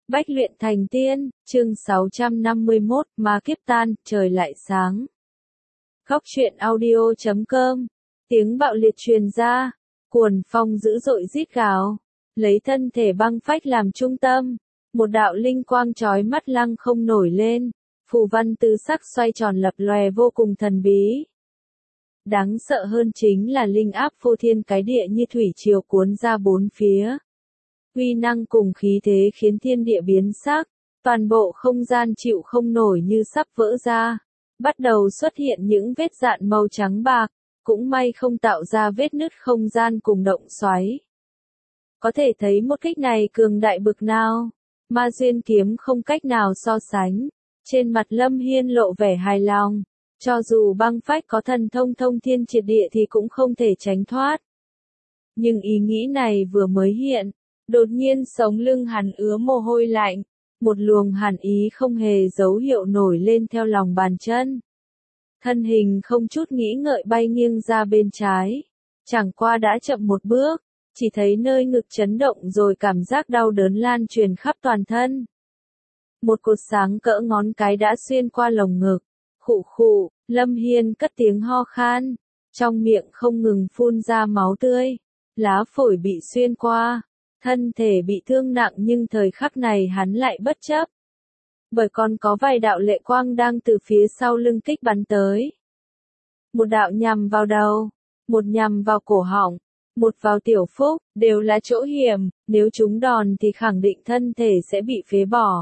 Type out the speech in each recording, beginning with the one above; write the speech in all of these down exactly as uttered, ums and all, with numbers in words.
Bách luyện thành tiên, chương sáu trăm năm mươi mốt, ma kiếp tan, trời lại sáng. Góc truyện audio chấm com, tiếng bạo liệt truyền ra, cuồn phong dữ dội rít gào, lấy thân thể băng phách làm trung tâm, một đạo linh quang chói mắt lăng không nổi lên, phù văn tứ sắc xoay tròn lập lòe vô cùng thần bí. Đáng sợ hơn chính là linh áp phô thiên cái địa như thủy triều cuốn ra bốn phía. Uy năng cùng khí thế khiến thiên địa biến sắc, toàn bộ không gian chịu không nổi như sắp vỡ ra, bắt đầu xuất hiện những vết dạn màu trắng bạc, cũng may không tạo ra vết nứt không gian cùng động xoáy. Có thể thấy một kích này cường đại bực nào, ma duyên kiếm không cách nào so sánh, trên mặt Lâm Hiên lộ vẻ hài lòng, cho dù băng phách có thần thông thông thiên triệt địa thì cũng không thể tránh thoát. Nhưng ý nghĩ này vừa mới hiện, đột nhiên sống lưng hắn ứa mồ hôi lạnh, một luồng hàn ý không hề dấu hiệu nổi lên theo lòng bàn chân. Thân hình không chút nghĩ ngợi bay nghiêng ra bên trái, chẳng qua đã chậm một bước, chỉ thấy nơi ngực chấn động rồi cảm giác đau đớn lan truyền khắp toàn thân. Một cột sáng cỡ ngón cái đã xuyên qua lồng ngực, khụ khụ, Lâm Hiên cất tiếng ho khan, trong miệng không ngừng phun ra máu tươi, lá phổi bị xuyên qua. Thân thể bị thương nặng nhưng thời khắc này hắn lại bất chấp. Bởi còn có vài đạo lệ quang đang từ phía sau lưng kích bắn tới. Một đạo nhằm vào đầu, một nhằm vào cổ họng, một vào tiểu phúc, đều là chỗ hiểm, nếu chúng đòn thì khẳng định thân thể sẽ bị phế bỏ.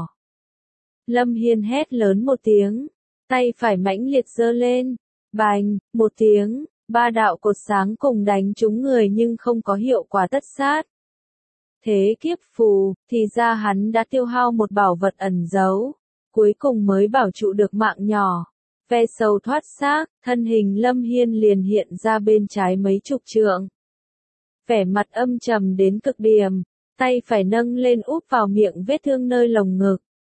Lâm Hiên hét lớn một tiếng, tay phải mãnh liệt giơ lên, bành, một tiếng, ba đạo cột sáng cùng đánh trúng người nhưng không có hiệu quả tất sát. Thế kiếp phù, thì ra hắn đã tiêu hao một bảo vật ẩn giấu, cuối cùng mới bảo trụ được mạng nhỏ. Ve sầu thoát xác, thân hình Lâm Hiên liền hiện ra bên trái mấy chục trượng. Vẻ mặt âm trầm đến cực điểm, tay phải nâng lên úp vào miệng vết thương nơi lồng ngực.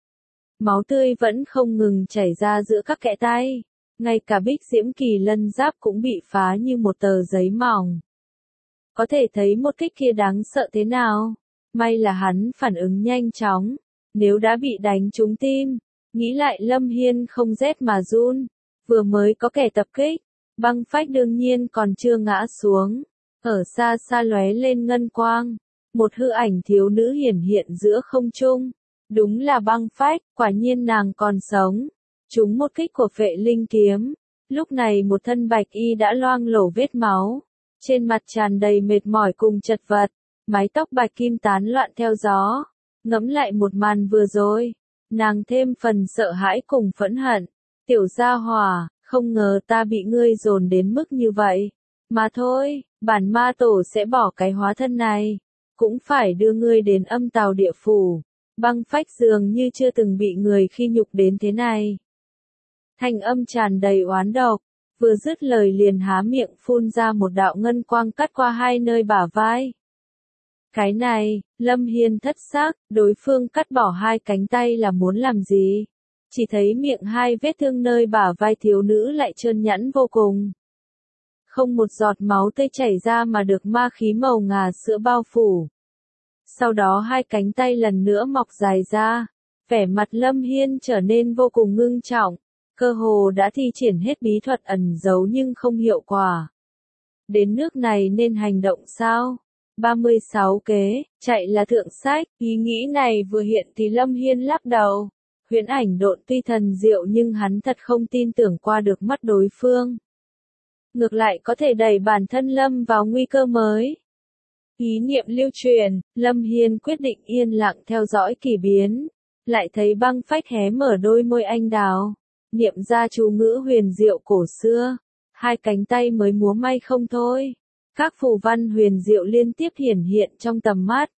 Máu tươi vẫn không ngừng chảy ra giữa các kẽ tay, ngay cả bích diễm kỳ lân giáp cũng bị phá như một tờ giấy mỏng. Có thể thấy một kích kia đáng sợ thế nào. May là hắn phản ứng nhanh chóng, nếu đã bị đánh trúng tim, nghĩ lại Lâm Hiên không rét mà run, vừa mới có kẻ tập kích, băng phách đương nhiên còn chưa ngã xuống, ở xa xa lóe lên ngân quang, một hư ảnh thiếu nữ hiển hiện giữa không trung, đúng là băng phách, quả nhiên nàng còn sống, trúng một kích của phệ linh kiếm, lúc này một thân bạch y đã loang lổ vết máu. Trên mặt tràn đầy mệt mỏi cùng chật vật, mái tóc bạch kim tán loạn theo gió. Ngẫm lại một màn vừa rồi, nàng thêm phần sợ hãi cùng phẫn hận. Tiểu gia hỏa, không ngờ ta bị ngươi dồn đến mức như vậy. Mà thôi, bản ma tổ sẽ bỏ cái hóa thân này. Cũng phải đưa ngươi đến âm tào địa phủ. Băng phách dường như chưa từng bị người khi nhục đến thế này. Thanh âm tràn đầy oán độc. Vừa dứt lời liền há miệng phun ra một đạo ngân quang cắt qua hai nơi bả vai. Cái này, Lâm Hiên thất xác, đối phương cắt bỏ hai cánh tay là muốn làm gì? Chỉ thấy miệng hai vết thương nơi bả vai thiếu nữ lại trơn nhẵn vô cùng. Không một giọt máu tươi chảy ra mà được ma khí màu ngà sữa bao phủ. Sau đó hai cánh tay lần nữa mọc dài ra, vẻ mặt Lâm Hiên trở nên vô cùng ngưng trọng. Cơ hồ đã thi triển hết bí thuật ẩn giấu nhưng không hiệu quả. Đến nước này nên hành động sao? ba mươi sáu kế, chạy là thượng sách, ý nghĩ này vừa hiện thì Lâm Hiên lắc đầu. Huyễn ảnh độn tuy thần diệu nhưng hắn thật không tin tưởng qua được mắt đối phương. Ngược lại có thể đẩy bản thân Lâm vào nguy cơ mới. Ý niệm lưu truyền, Lâm Hiên quyết định yên lặng theo dõi kỳ biến. Lại thấy băng phách hé mở đôi môi anh đào. Niệm ra chú ngữ huyền diệu cổ xưa, hai cánh tay mới múa may không thôi. Các phù văn huyền diệu liên tiếp hiển hiện trong tầm mắt.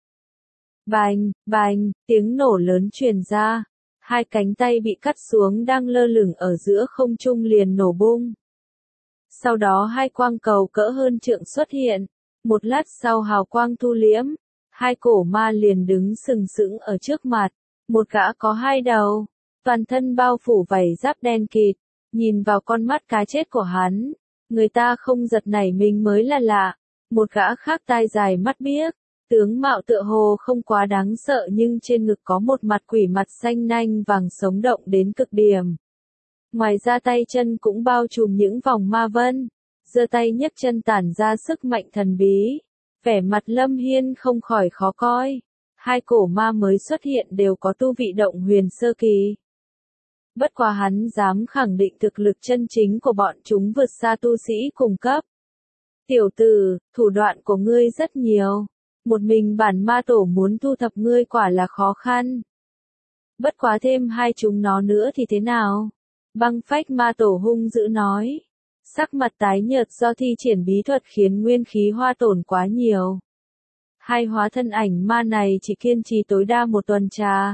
Bành, bành, tiếng nổ lớn truyền ra. Hai cánh tay bị cắt xuống đang lơ lửng ở giữa không trung liền nổ bung. Sau đó hai quang cầu cỡ hơn trượng xuất hiện. Một lát sau hào quang thu liễm. Hai cổ ma liền đứng sừng sững ở trước mặt. Một gã có hai đầu. Toàn thân bao phủ vảy giáp đen kịt, nhìn vào con mắt cá chết của hắn, người ta không giật nảy mình mới là lạ, một gã khác tai dài mắt biếc, Tướng mạo tựa hồ không quá đáng sợ nhưng trên ngực có một mặt quỷ mặt xanh nanh vàng sống động đến cực điểm. Ngoài ra tay chân cũng bao trùm những vòng ma vân, giơ tay nhấc chân tản ra sức mạnh thần bí. Vẻ mặt Lâm Hiên không khỏi khó coi. Hai cổ ma mới xuất hiện đều có tu vị động huyền sơ kỳ. Bất quá hắn dám khẳng định thực lực chân chính của bọn chúng vượt xa tu sĩ cùng cấp. Tiểu tử, thủ đoạn của ngươi rất nhiều. Một mình bản ma tổ muốn thu thập ngươi quả là khó khăn. Bất quá thêm hai chúng nó nữa thì thế nào? Băng phách ma tổ hung dữ nói. Sắc mặt tái nhợt do thi triển bí thuật khiến nguyên khí hoa tổn quá nhiều. Hai hóa thân ảnh ma này chỉ kiên trì tối đa một tuần trà.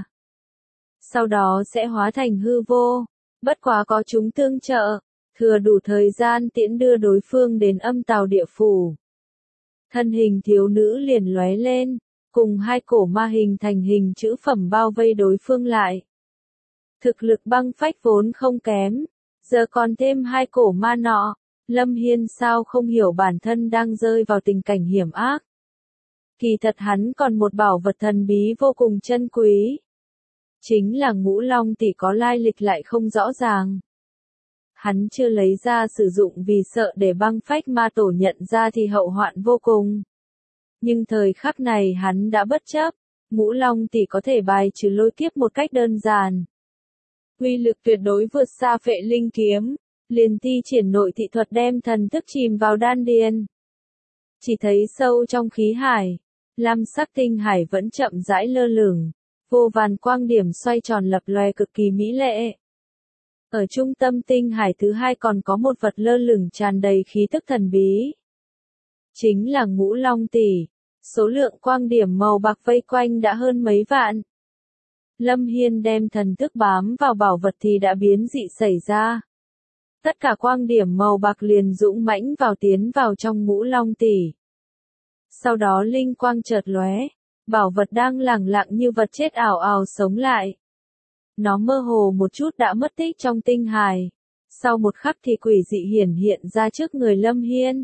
Sau đó sẽ hóa thành hư vô. Bất quá có chúng tương trợ, thừa đủ thời gian tiễn đưa đối phương đến âm tào địa phủ. Thân hình thiếu nữ liền lóe lên, cùng hai cổ ma hình thành hình chữ phẩm bao vây đối phương lại. Thực lực băng phách vốn không kém, giờ còn thêm hai cổ ma nọ, Lâm Hiên sao không hiểu bản thân đang rơi vào tình cảnh hiểm ác. Kỳ thật hắn còn một bảo vật thần bí vô cùng chân quý. Chính là ngũ long tỷ có lai lịch lại không rõ ràng. Hắn chưa lấy ra sử dụng vì sợ để băng phách ma tổ nhận ra thì hậu hoạn vô cùng. Nhưng thời khắc này hắn đã bất chấp, ngũ long tỷ có thể bài trừ lôi kiếp một cách đơn giản. Uy lực tuyệt đối vượt xa phệ linh kiếm, liền thi triển nội thị thuật đem thần thức chìm vào đan điền. Chỉ thấy sâu trong khí hải, lam sắc tinh hải vẫn chậm rãi lơ lửng, vô vàn quang điểm xoay tròn lập lòe cực kỳ mỹ lệ. Ở trung tâm tinh hải thứ hai còn có một vật lơ lửng tràn đầy khí tức thần bí. Chính là ngũ long tỷ, số lượng quang điểm màu bạc vây quanh đã hơn mấy vạn. Lâm Hiên đem thần thức bám vào bảo vật thì đã biến dị xảy ra. Tất cả quang điểm màu bạc liền dũng mãnh vào tiến vào trong ngũ long tỷ. Sau đó linh quang chợt lóe, bảo vật đang lẳng lặng như vật chết ảo ảo sống lại. Nó mơ hồ một chút đã mất tích trong tinh hải. Sau một khắc thì quỷ dị hiển hiện ra trước người Lâm Hiên.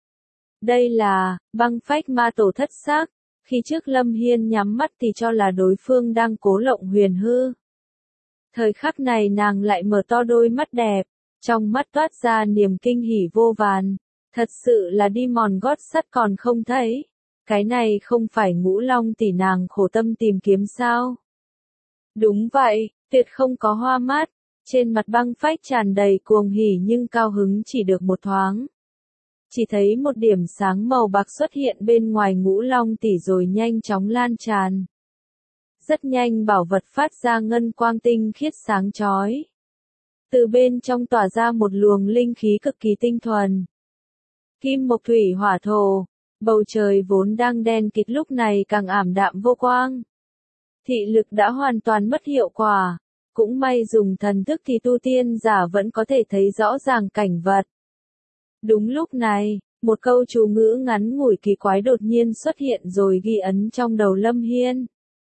Đây là băng phách ma tổ thất xác. Khi trước Lâm Hiên nhắm mắt thì cho là đối phương đang cố lộng huyền hư. Thời khắc này nàng lại mở to đôi mắt đẹp, trong mắt toát ra niềm kinh hỉ vô vàn. Thật sự là đi mòn gót sắt còn không thấy. Cái này không phải ngũ long tỷ nàng khổ tâm tìm kiếm sao? Đúng vậy, tuyệt không có hoa mắt. Trên mặt băng phách tràn đầy cuồng hỉ nhưng cao hứng chỉ được một thoáng. Chỉ thấy một điểm sáng màu bạc xuất hiện bên ngoài ngũ long tỷ rồi nhanh chóng lan tràn. Rất nhanh bảo vật phát ra ngân quang tinh khiết sáng chói. Từ bên trong tỏa ra một luồng linh khí cực kỳ tinh thuần. Kim mộc thủy hỏa thổ, bầu trời vốn đang đen kịt lúc này càng ảm đạm vô quang. Thị lực đã hoàn toàn mất hiệu quả, cũng may dùng thần thức thì tu tiên giả vẫn có thể thấy rõ ràng cảnh vật. Đúng lúc này, một câu chú ngữ ngắn ngủi kỳ quái đột nhiên xuất hiện rồi ghi ấn trong đầu Lâm Hiên.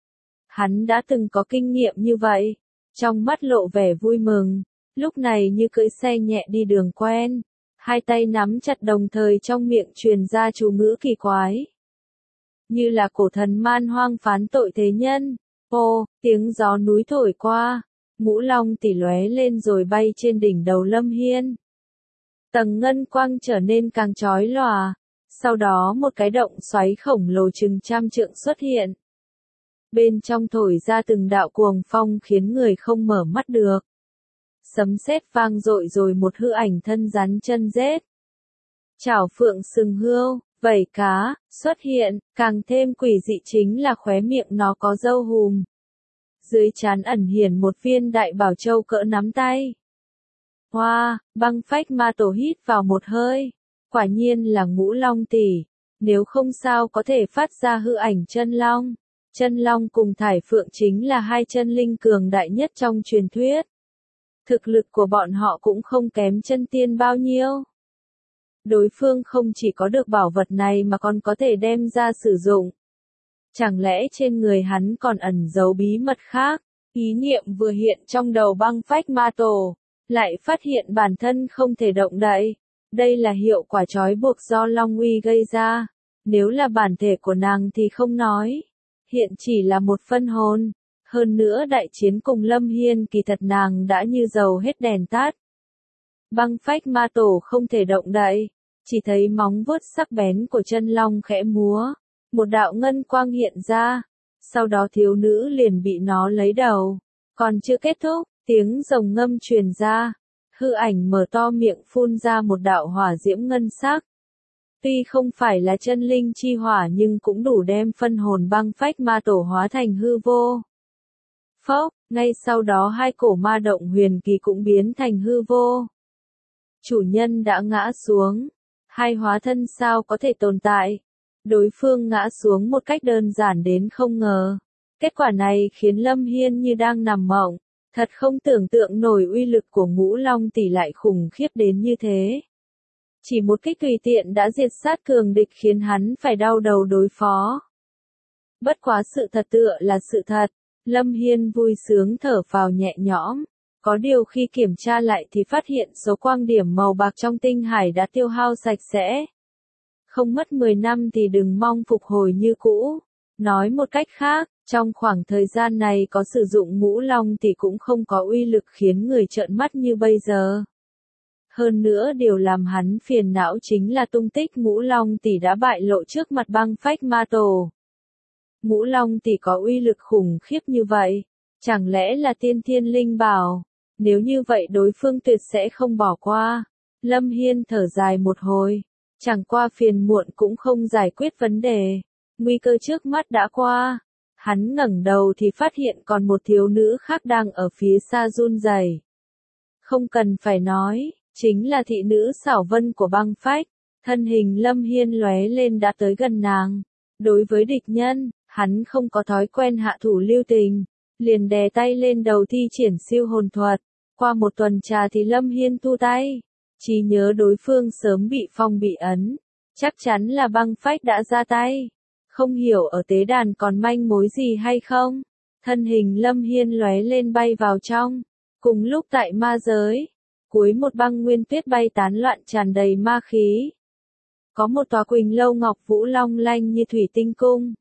Hắn đã từng có kinh nghiệm như vậy, trong mắt lộ vẻ vui mừng, lúc này như cưỡi xe nhẹ đi đường quen, hai tay nắm chặt đồng thời trong miệng truyền ra chú ngữ kỳ quái. Như là cổ thần man hoang phán tội thế nhân. Ô, tiếng gió núi thổi qua, ngũ long tỷ lóe lên rồi bay trên đỉnh đầu Lâm Hiên. Tầng ngân quang trở nên càng chói lòa, sau đó một cái động xoáy khổng lồ chừng trăm trượng xuất hiện. Bên trong thổi ra từng đạo cuồng phong khiến người không mở mắt được. Sấm sét vang dội rồi một hư ảnh thân rắn chân rết. Chảo phượng sừng hươu, vảy cá, xuất hiện, càng thêm quỷ dị chính là khóe miệng nó có râu hùm. Dưới trán ẩn hiển một viên đại bảo châu cỡ nắm tay. Hoa, wow, băng phách ma tổ hít vào một hơi. Quả nhiên là ngũ long tỷ. Nếu không sao có thể phát ra hư ảnh chân long. Chân long cùng thải phượng chính là hai chân linh cường đại nhất trong truyền thuyết. Thực lực của bọn họ cũng không kém chân tiên bao nhiêu. Đối phương không chỉ có được bảo vật này mà còn có thể đem ra sử dụng. Chẳng lẽ trên người hắn còn ẩn giấu bí mật khác? Ý niệm vừa hiện trong đầu băng phách ma tổ, lại phát hiện bản thân không thể động đậy. Đây là hiệu quả trói buộc do Long Uy gây ra. Nếu là bản thể của nàng thì không nói. Hiện chỉ là một phân hồn. Hơn nữa đại chiến cùng Lâm Hiên kỳ thật nàng đã như dầu hết đèn tắt. Băng phách ma tổ không thể động đậy. Chỉ thấy móng vuốt sắc bén của chân long khẽ múa. Một đạo ngân quang hiện ra. Sau đó thiếu nữ liền bị nó lấy đầu. Còn chưa kết thúc, tiếng rồng ngâm truyền ra. Hư ảnh mở to miệng phun ra một đạo hỏa diễm ngân sắc. Tuy không phải là chân linh chi hỏa nhưng cũng đủ đem phân hồn băng phách ma tổ hóa thành hư vô. Phốc, ngay sau đó hai cổ ma động huyền kỳ cũng biến thành hư vô. Chủ nhân đã ngã xuống. Hai hóa thân sao có thể tồn tại? Đối phương ngã xuống một cách đơn giản đến không ngờ. Kết quả này khiến Lâm Hiên như đang nằm mộng. Thật không tưởng tượng nổi uy lực của Ngũ Long tỷ lại khủng khiếp đến như thế. Chỉ một kích tùy tiện đã diệt sát cường địch khiến hắn phải đau đầu đối phó. Bất quá sự thật tựa là sự thật. Lâm Hiên vui sướng thở phào nhẹ nhõm. Có điều khi kiểm tra lại thì phát hiện số quang điểm màu bạc trong tinh hải đã tiêu hao sạch sẽ. Không mất mười năm thì đừng mong phục hồi như cũ. Nói một cách khác, trong khoảng thời gian này có sử dụng Ngũ Long thì cũng không có uy lực khiến người trợn mắt như bây giờ. Hơn nữa điều làm hắn phiền não chính là tung tích Ngũ Long tỷ đã bại lộ trước mặt băng phách ma tổ. Ngũ Long tỷ có uy lực khủng khiếp như vậy, chẳng lẽ là tiên thiên linh bảo? Nếu như vậy đối phương tuyệt sẽ không bỏ qua. Lâm Hiên thở dài một hồi, chẳng qua phiền muộn cũng không giải quyết vấn đề. Nguy cơ trước mắt đã qua. Hắn ngẩng đầu thì phát hiện còn một thiếu nữ khác đang ở phía xa run rẩy. Không cần phải nói, chính là thị nữ Xảo Vân của băng phách. Thân hình Lâm Hiên lóe lên đã tới gần nàng. Đối với địch nhân, hắn không có thói quen hạ thủ lưu tình. Liền đè tay lên đầu thi triển siêu hồn thuật. Qua một tuần trà thì Lâm Hiên thu tay. Chỉ nhớ đối phương sớm bị phong bị ấn. Chắc chắn là băng phách đã ra tay. Không hiểu ở tế đàn còn manh mối gì hay không? Thân hình Lâm Hiên lóe lên bay vào trong. Cùng lúc tại ma giới, cuối một băng nguyên tuyết bay tán loạn tràn đầy ma khí. Có một tòa Quỳnh Lâu Ngọc Vũ long lanh như thủy tinh cung.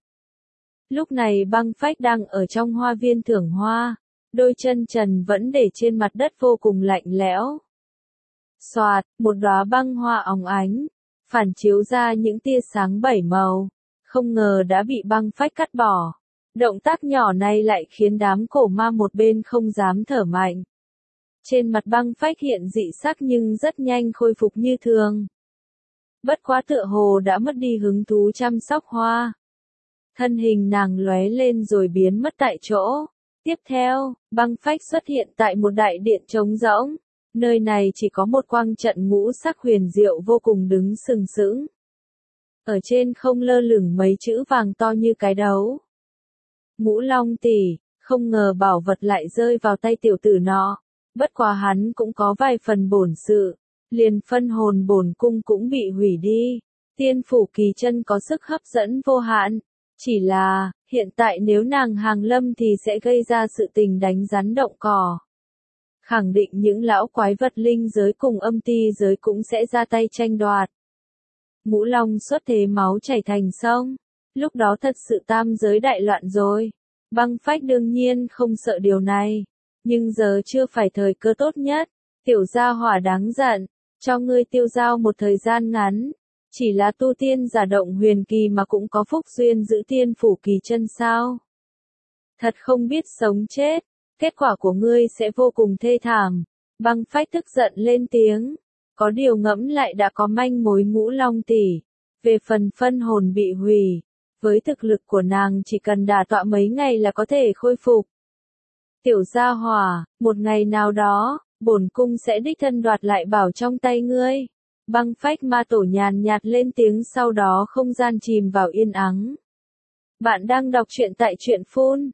Lúc này băng phách đang ở trong hoa viên thưởng hoa. Đôi chân trần vẫn để trên mặt đất vô cùng lạnh lẽo. Xoạt, một đóa băng hoa óng ánh, phản chiếu ra những tia sáng bảy màu. Không ngờ đã bị băng phách cắt bỏ. Động tác nhỏ này lại khiến đám cổ ma một bên không dám thở mạnh. Trên mặt băng phách hiện dị sắc nhưng rất nhanh khôi phục như thường. Bất quá tựa hồ đã mất đi hứng thú chăm sóc hoa. Thân hình nàng lóe lên rồi biến mất tại chỗ. Tiếp theo, băng phách xuất hiện tại một đại điện trống rỗng. Nơi này chỉ có một quang trận ngũ sắc huyền diệu vô cùng đứng sừng sững. Ở trên không lơ lửng mấy chữ vàng to như cái đấu. Ngũ Long tỷ, không ngờ bảo vật lại rơi vào tay tiểu tử nọ. Bất quá hắn cũng có vài phần bổn sự. Liền phân hồn bổn cung cũng bị hủy đi. Tiên phủ kỳ chân có sức hấp dẫn vô hạn. Chỉ là, hiện tại nếu nàng hàng lâm thì sẽ gây ra sự tình đánh rắn động cỏ. Khẳng định những lão quái vật linh giới cùng âm ti giới cũng sẽ ra tay tranh đoạt. Ngũ Long xuất thế máu chảy thành sông. Lúc đó thật sự tam giới đại loạn rồi. Băng phách đương nhiên không sợ điều này. Nhưng giờ chưa phải thời cơ tốt nhất. Tiểu gia hỏa đáng giận. Cho ngươi tiêu dao một thời gian ngắn. Chỉ là tu tiên giả động huyền kỳ mà cũng có phúc duyên giữ tiên phủ kỳ chân sao. Thật không biết sống chết. Kết quả của ngươi sẽ vô cùng thê thảm. Băng phách tức giận lên tiếng. Có điều ngẫm lại đã có manh mối Ngũ Long tỷ. Về phần phân hồn bị hủy. Với thực lực của nàng chỉ cần đả tọa mấy ngày là có thể khôi phục. Tiểu gia hỏa, một ngày nào đó, bổn cung sẽ đích thân đoạt lại bảo trong tay ngươi. Băng phách ma tổ nhàn nhạt lên tiếng sau đó không gian chìm vào yên ắng. Bạn đang đọc truyện tại truyện phun.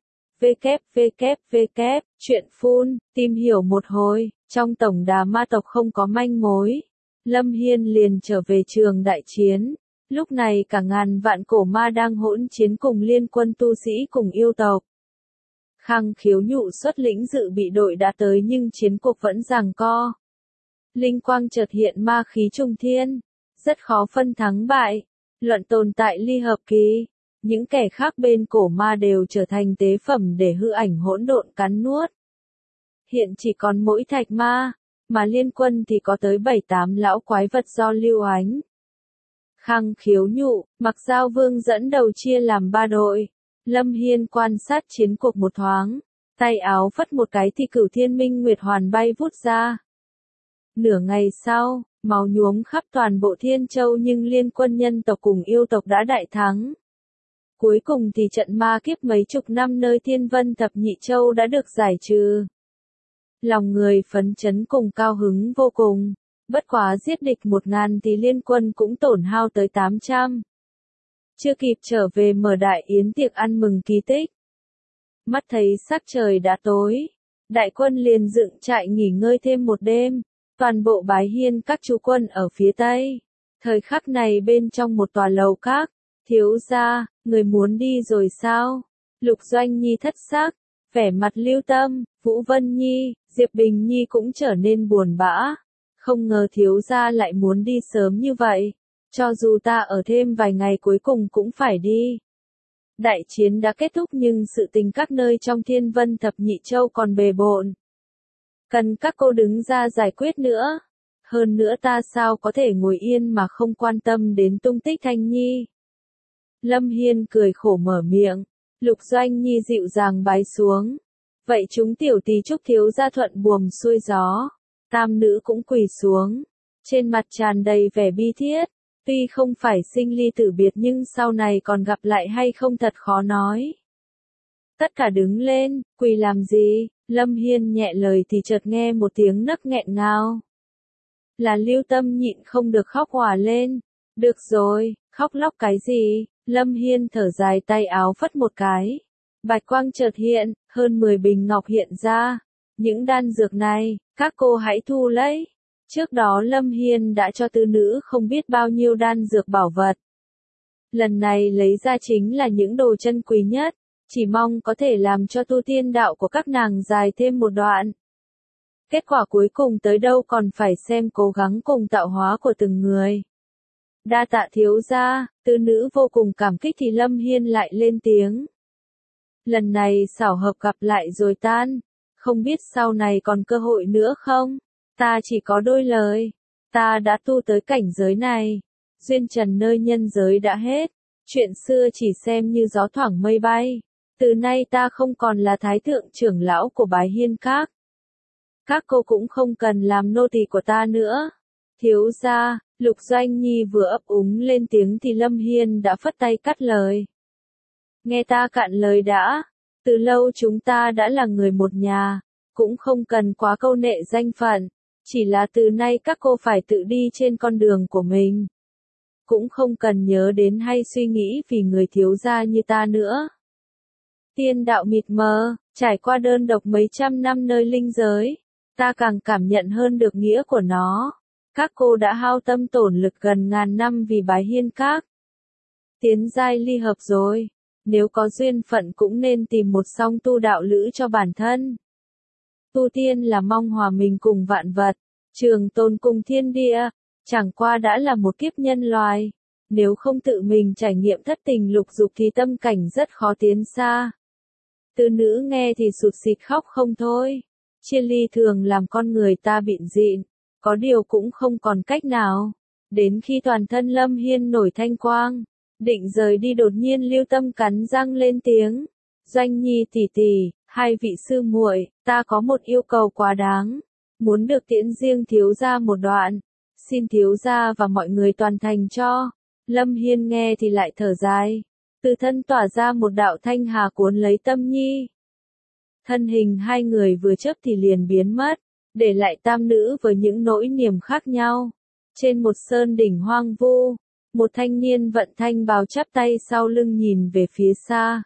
www, truyện phun, tìm hiểu một hồi, trong tổng đà ma tộc không có manh mối. Lâm Hiên liền trở về trường đại chiến. Lúc này cả ngàn vạn cổ ma đang hỗn chiến cùng liên quân tu sĩ cùng yêu tộc. Khang Khiếu Nhụ xuất lĩnh dự bị đội đã tới nhưng chiến cuộc vẫn giằng co. Linh quang chợt hiện ma khí trung thiên, rất khó phân thắng bại. Luận tồn tại ly hợp kỳ, những kẻ khác bên cổ ma đều trở thành tế phẩm để hư ảnh hỗn độn cắn nuốt. Hiện chỉ còn mỗi thạch ma, mà liên quân thì có tới bảy tám lão quái vật do Lưu Ánh, Khang Khiếu Nhụ, Mặc Giao Vương dẫn đầu chia làm ba đội. Lâm Hiên quan sát chiến cuộc một thoáng, tay áo phất một cái thì Cửu Thiên Minh Nguyệt Hoàn bay vút ra. Nửa ngày sau, máu nhuốm khắp toàn bộ Thiên Châu nhưng liên quân nhân tộc cùng yêu tộc đã đại thắng. Cuối cùng thì trận ma kiếp mấy chục năm nơi Thiên Vân Thập Nhị Châu đã được giải trừ. Lòng người phấn chấn cùng cao hứng vô cùng, bất quá giết địch một ngàn thì liên quân cũng tổn hao tới tám trăm. Chưa kịp trở về mở đại yến tiệc ăn mừng kỳ tích. Mắt thấy sắc trời đã tối, đại quân liền dựng trại nghỉ ngơi thêm một đêm, toàn bộ Bái Hiên các chú quân ở phía tây. Thời khắc này bên trong một tòa lầu các, thiếu gia, người muốn đi rồi sao? Lục Doanh Nhi thất sắc, vẻ mặt Lưu Tâm, Vũ Vân Nhi, Diệp Bình Nhi cũng trở nên buồn bã. Không ngờ thiếu gia lại muốn đi sớm như vậy. Cho dù ta ở thêm vài ngày cuối cùng cũng phải đi. Đại chiến đã kết thúc nhưng sự tình các nơi trong Thiên Vân Thập Nhị Châu còn bề bộn. Cần các cô đứng ra giải quyết nữa. Hơn nữa ta sao có thể ngồi yên mà không quan tâm đến tung tích Thanh Nhi. Lâm Hiên cười khổ mở miệng. Lục Doanh Nhi dịu dàng bái xuống. Vậy chúng tiểu tỳ chúc thiếu gia thuận buồm xuôi gió. Tam nữ cũng quỳ xuống. Trên mặt tràn đầy vẻ bi thiết. Tuy không phải sinh ly tử biệt nhưng sau này còn gặp lại hay không thật khó nói. Tất cả đứng lên, quỳ làm gì? Lâm Hiên nhẹ lời thì chợt nghe một tiếng nấc nghẹn ngào. Là Lưu Tâm nhịn không được khóc òa lên. Được rồi, khóc lóc cái gì? Lâm Hiên thở dài tay áo phất một cái. Bạch quang chợt hiện, hơn mười bình ngọc hiện ra. Những đan dược này, các cô hãy thu lấy. Trước đó Lâm Hiên đã cho tư nữ không biết bao nhiêu đan dược bảo vật. Lần này lấy ra chính là những đồ chân quý nhất, chỉ mong có thể làm cho tu tiên đạo của các nàng dài thêm một đoạn. Kết quả cuối cùng tới đâu còn phải xem cố gắng cùng tạo hóa của từng người. Đa tạ thiếu gia, tư nữ vô cùng cảm kích thì Lâm Hiên lại lên tiếng. Lần này xảo hợp gặp lại rồi tan, không biết sau này còn cơ hội nữa không? Ta chỉ có đôi lời, ta đã tu tới cảnh giới này, duyên trần nơi nhân giới đã hết, chuyện xưa chỉ xem như gió thoảng mây bay, từ nay ta không còn là thái thượng trưởng lão của Bái Hiên Các. Các cô cũng không cần làm nô tỳ của ta nữa. Thiếu gia, Lục Doanh Nhi vừa ấp úng lên tiếng thì Lâm Hiên đã phất tay cắt lời. Nghe ta cạn lời đã, từ lâu chúng ta đã là người một nhà, cũng không cần quá câu nệ danh phận. Chỉ là từ nay các cô phải tự đi trên con đường của mình. Cũng không cần nhớ đến hay suy nghĩ vì người thiếu gia như ta nữa. Tiên đạo mịt mờ, trải qua đơn độc mấy trăm năm nơi linh giới, ta càng cảm nhận hơn được nghĩa của nó. Các cô đã hao tâm tổn lực gần ngàn năm vì Bái Hiên Các. Tiến giai ly hợp rồi, nếu có duyên phận cũng nên tìm một song tu đạo lữ cho bản thân. Tu tiên là mong hòa mình cùng vạn vật, trường tồn cùng thiên địa, chẳng qua đã là một kiếp nhân loài. Nếu không tự mình trải nghiệm thất tình lục dục thì tâm cảnh rất khó tiến xa. Tư nữ nghe thì sụt sịt khóc không thôi. Chia ly thường làm con người ta bịn dịn, có điều cũng không còn cách nào. Đến khi toàn thân Lâm Hiên nổi thanh quang, định rời đi đột nhiên Lưu Tâm cắn răng lên tiếng. Doanh Nhi tỷ tỷ, hai vị sư muội, ta có một yêu cầu quá đáng, muốn được tiễn riêng thiếu gia một đoạn, xin thiếu gia và mọi người toàn thành cho. Lâm Hiên nghe thì lại thở dài, từ thân tỏa ra một đạo thanh hà cuốn lấy Tâm Nhi. Thân hình hai người vừa chớp thì liền biến mất, để lại tam nữ với những nỗi niềm khác nhau. Trên một sơn đỉnh hoang vu, một thanh niên vận thanh bào chắp tay sau lưng nhìn về phía xa.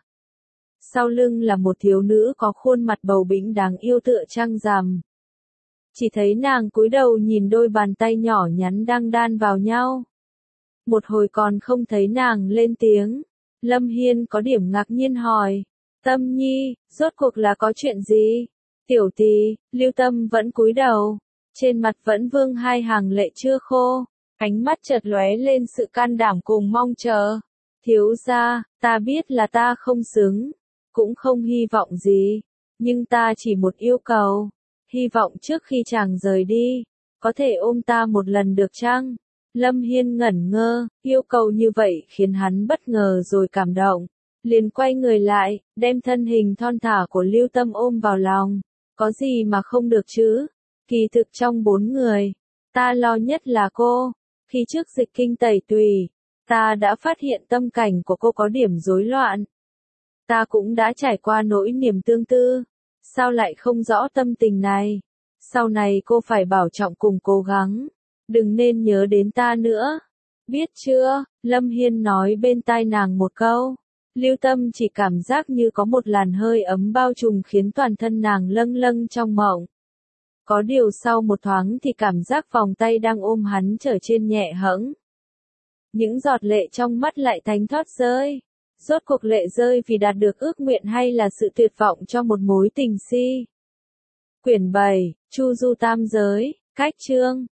Sau lưng là một thiếu nữ có khuôn mặt bầu bĩnh đáng yêu tựa trăng rằm. Chỉ thấy nàng cúi đầu nhìn đôi bàn tay nhỏ nhắn đang đan vào nhau. Một hồi còn không thấy nàng lên tiếng. Lâm Hiên có điểm ngạc nhiên hỏi. Tâm Nhi, rốt cuộc là có chuyện gì? Tiểu tỳ, Lưu Tâm vẫn cúi đầu. Trên mặt vẫn vương hai hàng lệ chưa khô. Ánh mắt chợt lóe lên sự can đảm cùng mong chờ. Thiếu gia, ta biết là ta không xứng, cũng không hy vọng gì, nhưng ta chỉ một yêu cầu, hy vọng trước khi chàng rời đi, có thể ôm ta một lần được chăng? Lâm Hiên ngẩn ngơ, yêu cầu như vậy khiến hắn bất ngờ rồi cảm động, liền quay người lại, đem thân hình thon thả của Lưu Tâm ôm vào lòng. Có gì mà không được chứ? Kỳ thực trong bốn người, ta lo nhất là cô. Khi trước dịch kinh tẩy tùy, ta đã phát hiện tâm cảnh của cô có điểm rối loạn. Ta cũng đã trải qua nỗi niềm tương tư. Sao lại không rõ tâm tình này? Sau này cô phải bảo trọng cùng cố gắng. Đừng nên nhớ đến ta nữa. Biết chưa? Lâm Hiên nói bên tai nàng một câu. Lưu Tâm chỉ cảm giác như có một làn hơi ấm bao trùm khiến toàn thân nàng lâng lâng trong mộng. Có điều sau một thoáng thì cảm giác vòng tay đang ôm hắn trở trên nhẹ hẫng. Những giọt lệ trong mắt lại thánh thót rơi. Rốt cuộc lệ rơi vì đạt được ước nguyện hay là sự tuyệt vọng cho một mối tình si. Quyển bảy, Chu Du Tam Giới, Cách Chương.